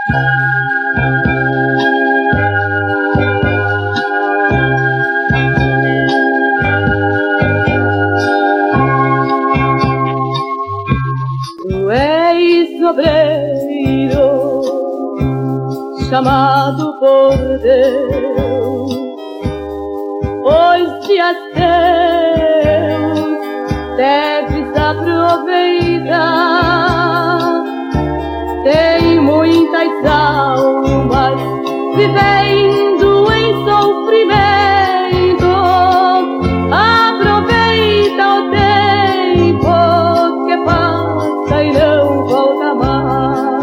Tu és obreiro chamado por Deus, os dias teus deves aproveitar. Tem muitas almas vivendo em sofrimento, aproveita o tempo que passa e não volta mais.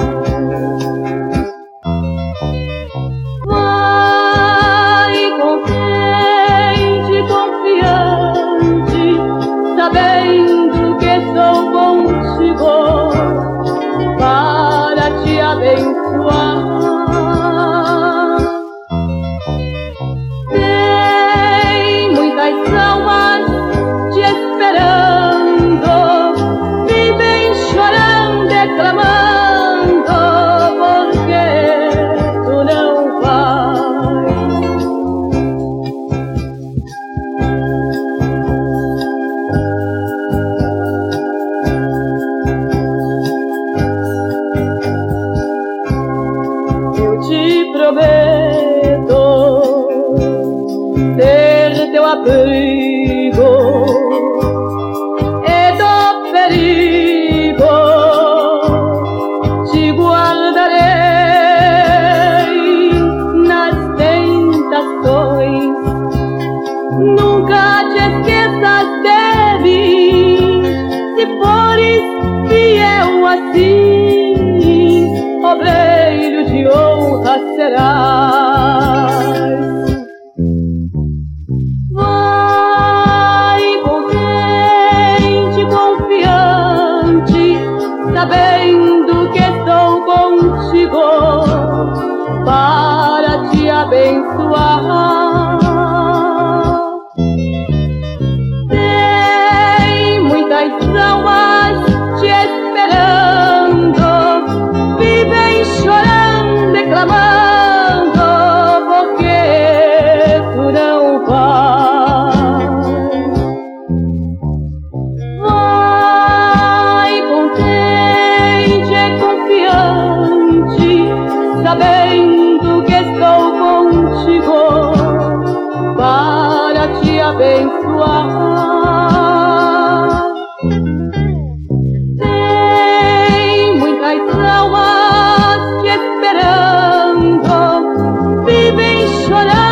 Vai contente, confiante, sabendo que sou contigo para te abençoar. Tem muitas almas te esperando, vivem chorando, declamando, porque tu não vais. Eu te prometo ser teu abrigo e do perigo te guardarei nas tentações. Nunca te esqueças de mim, se fores fiel assim, obreiro de honra serás. Vai contente, confiante, sabendo que estou contigo para te abençoar. Tem muitas almas te esperando, vivem chorando, declamando, porque tu não vais. Vai contente, confiante, sabendo que estou contigo para te abençoar. Tem muitas almas te esperando, vivem chorando.